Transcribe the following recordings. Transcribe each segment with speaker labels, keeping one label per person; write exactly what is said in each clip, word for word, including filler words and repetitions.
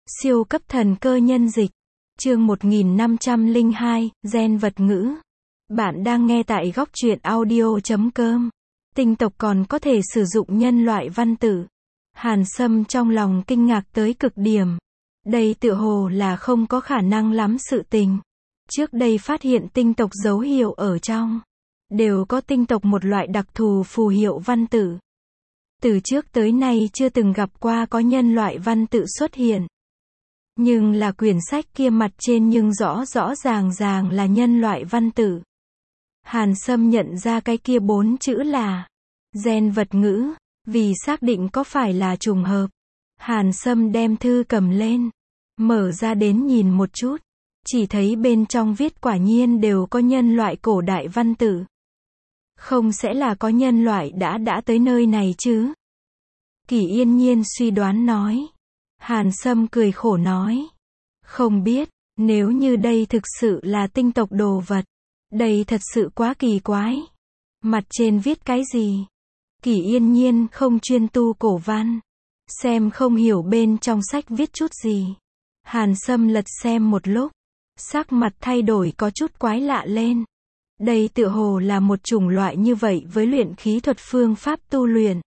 Speaker 1: Siêu cấp thần cơ nhân dịch. Chương một nghìn năm trăm lẻ hai, gen vật ngữ. Bạn đang nghe tại góc truyện audio chấm com. Tinh tộc còn có thể sử dụng nhân loại văn tự. Hàn Sâm trong lòng kinh ngạc tới cực điểm. Đây tựa hồ là không có khả năng lắm sự tình. Trước đây phát hiện tinh tộc dấu hiệu ở trong. Đều có tinh tộc một loại đặc thù phù hiệu văn tự. Từ trước tới nay chưa từng gặp qua có nhân loại văn tự xuất hiện. Nhưng là quyển sách kia mặt trên nhưng rõ rõ ràng ràng là nhân loại văn tự. Hàn Sâm nhận ra cái kia bốn chữ là gen vật ngữ, vì xác định có phải là trùng hợp. Hàn Sâm đem thư cầm lên, mở ra đến nhìn một chút, chỉ thấy bên trong viết quả nhiên đều có nhân loại cổ đại văn tự. Không sẽ là có nhân loại đã đã tới nơi này chứ? Kỳ Yên Nhiên suy đoán nói. Hàn Sâm cười khổ nói. Không biết, nếu như đây thực sự là tinh tộc đồ vật. Đây thật sự quá kỳ quái. Mặt trên viết cái gì? Kỳ Yên Nhiên không chuyên tu cổ văn. Xem không hiểu bên trong sách viết chút gì. Hàn Sâm lật xem một lúc. Sắc mặt thay đổi có chút quái lạ lên. Đây tựa hồ là một chủng loại như vậy với luyện khí thuật phương pháp tu luyện.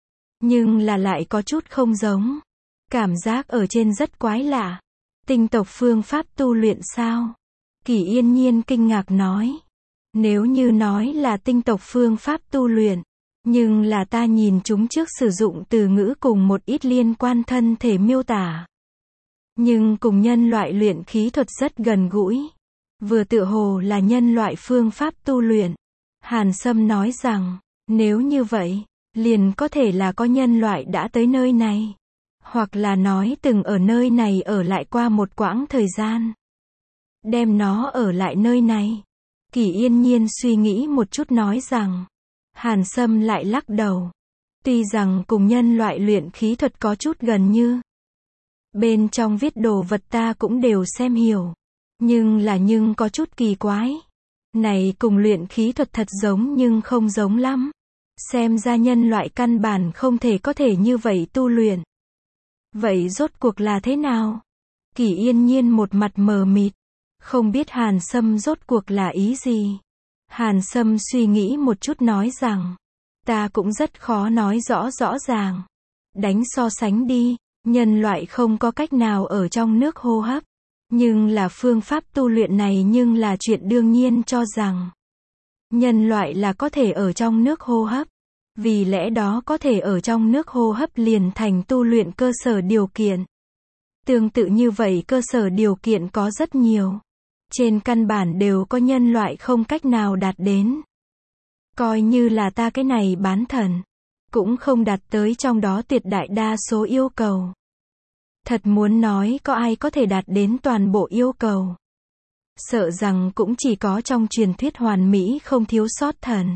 Speaker 1: Nhưng là lại có chút không giống. Cảm giác ở trên rất quái lạ. Tinh tộc phương pháp tu luyện sao? Kỳ Yên Nhiên kinh ngạc nói. Nếu như nói là tinh tộc phương pháp tu luyện, nhưng là ta nhìn chúng trước sử dụng từ ngữ cùng một ít liên quan thân thể miêu tả. Nhưng cùng nhân loại luyện khí thuật rất gần gũi. Vừa tựa hồ là nhân loại phương pháp tu luyện. Hàn Sâm nói rằng, nếu như vậy, liền có thể là có nhân loại đã tới nơi này. Hoặc là nói từng ở nơi này ở lại qua một quãng thời gian. Đem nó ở lại nơi này. Kỳ Yên Nhiên suy nghĩ một chút nói rằng. Hàn Sâm lại lắc đầu. Tuy rằng cùng nhân loại luyện khí thuật có chút gần như. Bên trong viết đồ vật ta cũng đều xem hiểu. Nhưng là nhưng có chút kỳ quái. Này cùng luyện khí thuật thật giống nhưng không giống lắm. Xem ra nhân loại căn bản không thể có thể như vậy tu luyện. Vậy rốt cuộc là thế nào? Kỳ Yên Nhiên một mặt mờ mịt. Không biết Hàn Sâm rốt cuộc là ý gì? Hàn Sâm suy nghĩ một chút nói rằng. Ta cũng rất khó nói rõ rõ ràng. Đánh so sánh đi. Nhân loại không có cách nào ở trong nước hô hấp. Nhưng là phương pháp tu luyện này nhưng là chuyện đương nhiên cho rằng. Nhân loại là có thể ở trong nước hô hấp. Vì lẽ đó có thể ở trong nước hô hấp liền thành tu luyện cơ sở điều kiện. Tương tự như vậy cơ sở điều kiện có rất nhiều. Trên căn bản đều có nhân loại không cách nào đạt đến. Coi như là ta cái này bán thần. Cũng không đạt tới trong đó tuyệt đại đa số yêu cầu. Thật muốn nói có ai có thể đạt đến toàn bộ yêu cầu. Sợ rằng cũng chỉ có trong truyền thuyết hoàn mỹ không thiếu sót thần.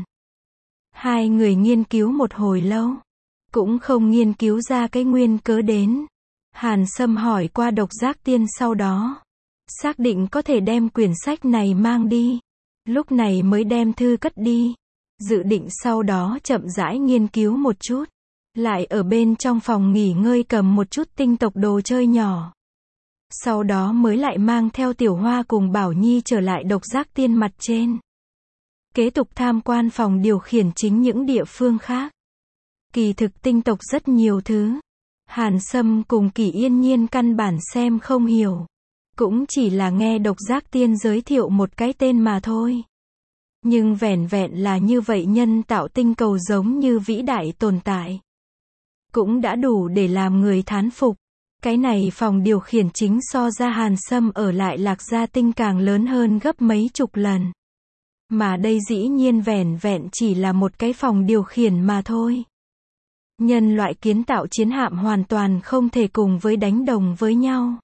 Speaker 1: Hai người nghiên cứu một hồi lâu. Cũng không nghiên cứu ra cái nguyên cớ đến. Hàn Sâm hỏi qua Độc Giác Tiên sau đó. Xác định có thể đem quyển sách này mang đi. Lúc này mới đem thư cất đi. Dự định sau đó chậm rãi nghiên cứu một chút. Lại ở bên trong phòng nghỉ ngơi cầm một chút tinh tộc đồ chơi nhỏ. Sau đó mới lại mang theo Tiểu Hoa cùng Bảo Nhi trở lại Độc Giác Tiên mặt trên. Kế tục tham quan phòng điều khiển chính những địa phương khác. Kỳ thực tinh tộc rất nhiều thứ. Hàn Sâm cùng Kỳ Yên Nhiên căn bản xem không hiểu. Cũng chỉ là nghe Độc Giác Tiên giới thiệu một cái tên mà thôi. Nhưng vẻn vẹn là như vậy nhân tạo tinh cầu giống như vĩ đại tồn tại. Cũng đã đủ để làm người thán phục. Cái này phòng điều khiển chính so ra Hàn Sâm ở lại Lạc Gia Tinh càng lớn hơn gấp mấy chục lần. Mà đây dĩ nhiên vẻn vẹn chỉ là một cái phòng điều khiển mà thôi. Nhân loại kiến tạo chiến hạm hoàn toàn không thể cùng với đánh đồng với nhau.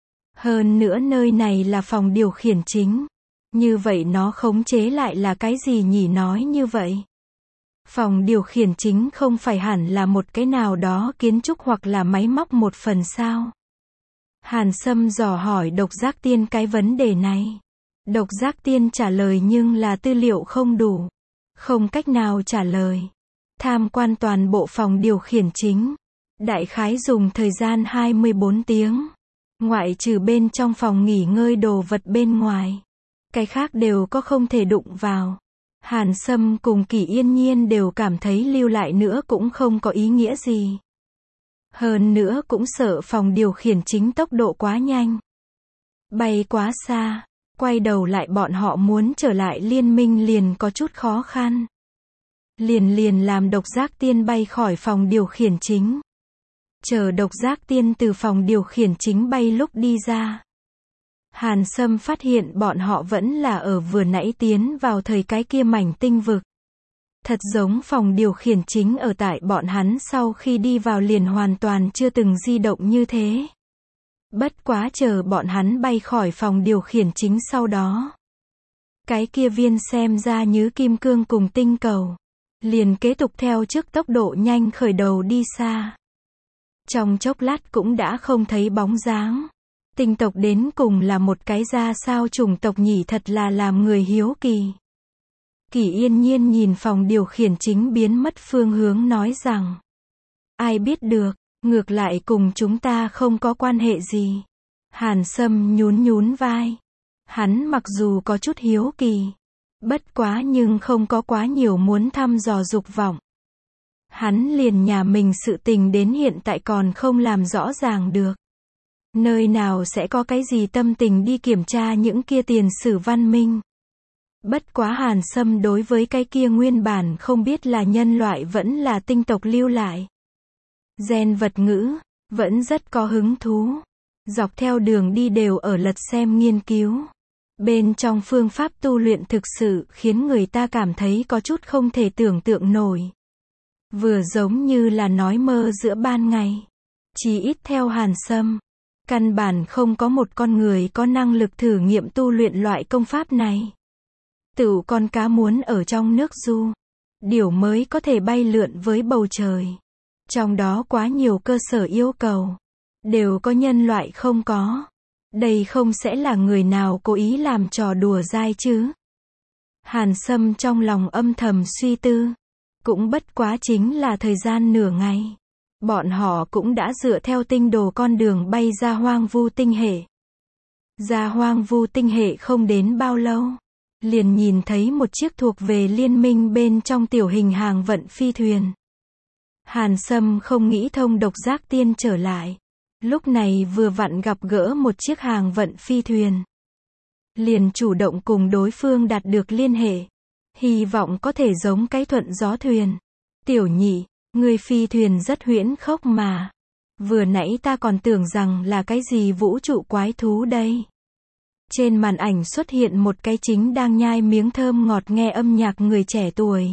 Speaker 1: Hơn nữa nơi này là phòng điều khiển chính. Như vậy nó khống chế lại là cái gì nhỉ nói như vậy? Phòng điều khiển chính không phải hẳn là một cái nào đó kiến trúc hoặc là máy móc một phần sao? Hàn Sâm dò hỏi Độc Giác Tiên cái vấn đề này. Độc Giác Tiên trả lời nhưng là tư liệu không đủ. Không cách nào trả lời. Tham quan toàn bộ phòng điều khiển chính. Đại khái dùng thời gian hai mươi bốn tiếng. Ngoại trừ bên trong phòng nghỉ ngơi đồ vật bên ngoài. Cái khác đều có không thể đụng vào. Hàn Sâm cùng Kỷ Yên Nhiên đều cảm thấy lưu lại nữa cũng không có ý nghĩa gì. Hơn nữa cũng sợ phòng điều khiển chính tốc độ quá nhanh. Bay quá xa, quay đầu lại bọn họ muốn trở lại liên minh liền có chút khó khăn. Liền liền làm độc giác tiên bay khỏi phòng điều khiển chính. Chờ độc giác tiên từ phòng điều khiển chính bay lúc đi ra. Hàn Sâm phát hiện bọn họ vẫn là ở vừa nãy tiến vào thời cái kia mảnh tinh vực. Thật giống phòng điều khiển chính ở tại bọn hắn sau khi đi vào liền hoàn toàn chưa từng di động như thế. Bất quá chờ bọn hắn bay khỏi phòng điều khiển chính sau đó. Cái kia viên xem ra như kim cương cùng tinh cầu. Liền kế tục theo trước tốc độ nhanh khởi đầu đi xa. Trong chốc lát cũng đã không thấy bóng dáng. Tinh tộc đến cùng là một cái ra sao chủng tộc nhỉ, thật là làm người hiếu kỳ. Kỷ Yên Nhiên nhìn phòng điều khiển chính biến mất phương hướng nói rằng. Ai biết được, ngược lại cùng chúng ta không có quan hệ gì. Hàn Sâm nhún nhún vai. Hắn mặc dù có chút hiếu kỳ. Bất quá nhưng không có quá nhiều muốn thăm dò dục vọng. Hắn liền nhà mình sự tình đến hiện tại còn không làm rõ ràng được. Nơi nào sẽ có cái gì tâm tình đi kiểm tra những kia tiền sử văn minh. Bất quá Hàn Sâm đối với cái kia nguyên bản không biết là nhân loại vẫn là tinh tộc lưu lại. Gen vật ngữ, vẫn rất có hứng thú. Dọc theo đường đi đều ở lật xem nghiên cứu. Bên trong phương pháp tu luyện thực sự khiến người ta cảm thấy có chút không thể tưởng tượng nổi. Vừa giống như là nói mơ giữa ban ngày. Chỉ ít theo Hàn Sâm. Căn bản không có một con người có năng lực thử nghiệm tu luyện loại công pháp này. Tựu con cá muốn ở trong nước du. Điều mới có thể bay lượn với bầu trời. Trong đó quá nhiều cơ sở yêu cầu. Đều có nhân loại không có. Đây không sẽ là người nào cố ý làm trò đùa dai chứ. Hàn Sâm trong lòng âm thầm suy tư. Cũng bất quá chính là thời gian nửa ngày. Bọn họ cũng đã dựa theo tinh đồ con đường bay ra hoang vu tinh hệ. Ra hoang vu tinh hệ không đến bao lâu. Liền nhìn thấy một chiếc thuộc về liên minh bên trong tiểu hình hàng vận phi thuyền. Hàn Sâm không nghĩ thông độc giác tiên trở lại. Lúc này vừa vặn gặp gỡ một chiếc hàng vận phi thuyền. Liền chủ động cùng đối phương đạt được liên hệ. Hy vọng có thể giống cái thuận gió thuyền. Tiểu nhị, người phi thuyền rất huyễn khốc mà. Vừa nãy ta còn tưởng rằng là cái gì vũ trụ quái thú đây. Trên màn ảnh xuất hiện một cái chính đang nhai miếng thơm ngọt nghe âm nhạc người trẻ tuổi.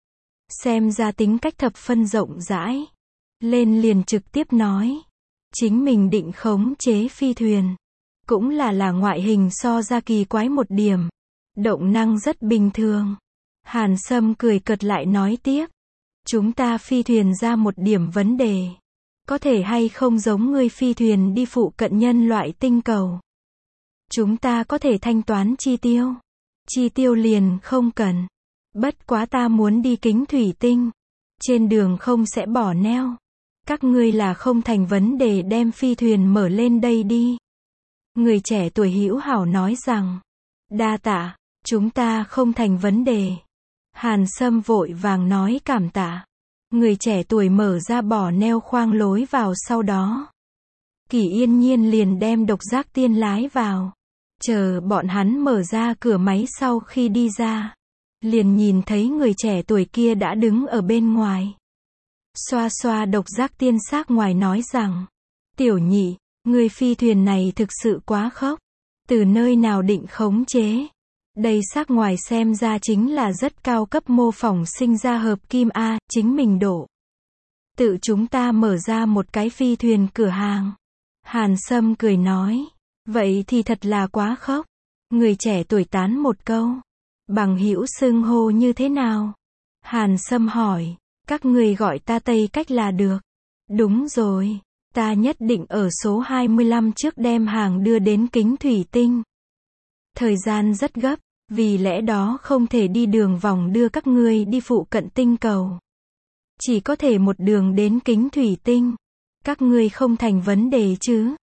Speaker 1: Xem ra tính cách thập phân rộng rãi. Lên liền trực tiếp nói. Chính mình định khống chế phi thuyền. Cũng là là ngoại hình so ra kỳ quái một điểm. Động năng rất bình thường. Hàn Sâm cười cợt lại nói tiếp. Chúng ta phi thuyền ra một điểm vấn đề. Có thể hay không giống ngươi phi thuyền đi phụ cận nhân loại tinh cầu. Chúng ta có thể thanh toán chi tiêu. Chi tiêu liền không cần. Bất quá ta muốn đi kính thủy tinh. Trên đường không sẽ bỏ neo. Các ngươi là không thành vấn đề đem phi thuyền mở lên đây đi. Người trẻ tuổi hữu hảo nói rằng. Đa tạ, chúng ta không thành vấn đề. Hàn Sâm vội vàng nói cảm tạ. Người trẻ tuổi mở ra bỏ neo khoang lối vào sau đó. Kỷ Yên Nhiên liền đem độc giác tiên lái vào. Chờ bọn hắn mở ra cửa máy sau khi đi ra. Liền nhìn thấy người trẻ tuổi kia đã đứng ở bên ngoài. Xoa xoa độc giác tiên xác ngoài nói rằng. Tiểu nhị, người phi thuyền này thực sự quá khốc. Từ nơi nào định khống chế. Đây xác ngoài xem ra chính là rất cao cấp mô phỏng sinh ra hợp kim A, chính mình đổ. Tự chúng ta mở ra một cái phi thuyền cửa hàng. Hàn Sâm cười nói. Vậy thì thật là quá khốc. Người trẻ tuổi tán một câu. Bằng hữu xưng hô như thế nào? Hàn Sâm hỏi. Các người gọi ta Tây Cách là được. Đúng rồi. Ta nhất định ở số hai mươi lăm trước đem hàng đưa đến kính thủy tinh. Thời gian rất gấp. Vì lẽ đó không thể đi đường vòng đưa các ngươi đi phụ cận tinh cầu. Chỉ có thể một đường đến kính thủy tinh. Các ngươi không thành vấn đề chứ?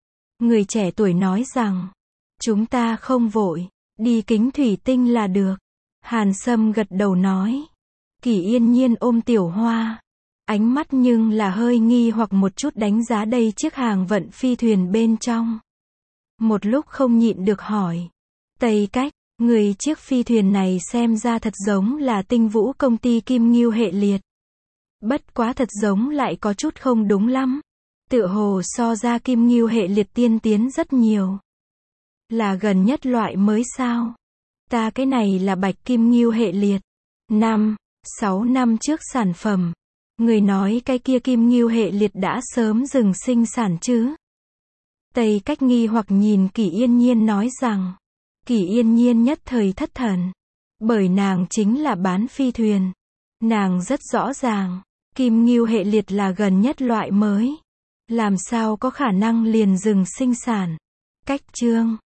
Speaker 1: Người trẻ tuổi nói rằng, chúng ta không vội, đi kính thủy tinh là được. Hàn Sâm gật đầu nói. Kỷ Yên Nhiên ôm Tiểu Hoa, ánh mắt nhưng là hơi nghi hoặc một chút đánh giá đây chiếc hàng vận phi thuyền bên trong. Một lúc không nhịn được hỏi. Tây Cách, người chiếc phi thuyền này xem ra thật giống là tinh vũ công ty Kim Ngưu hệ liệt. Bất quá thật giống lại có chút không đúng lắm. Tựa hồ so ra Kim Ngưu hệ liệt tiên tiến rất nhiều. Là gần nhất loại mới sao? Ta cái này là Bạch Kim Ngưu hệ liệt. Năm, sáu năm trước sản phẩm. Người nói cái kia Kim Ngưu hệ liệt đã sớm dừng sinh sản chứ? Tây Cách nghi hoặc nhìn Kỷ Yên Nhiên nói rằng. Kỷ Yên Nhiên nhất thời thất thần. Bởi nàng chính là bán phi thuyền. Nàng rất rõ ràng. Kim Ngưu hệ liệt là gần nhất loại mới. Làm sao có khả năng liền dừng sinh sản? Cách chương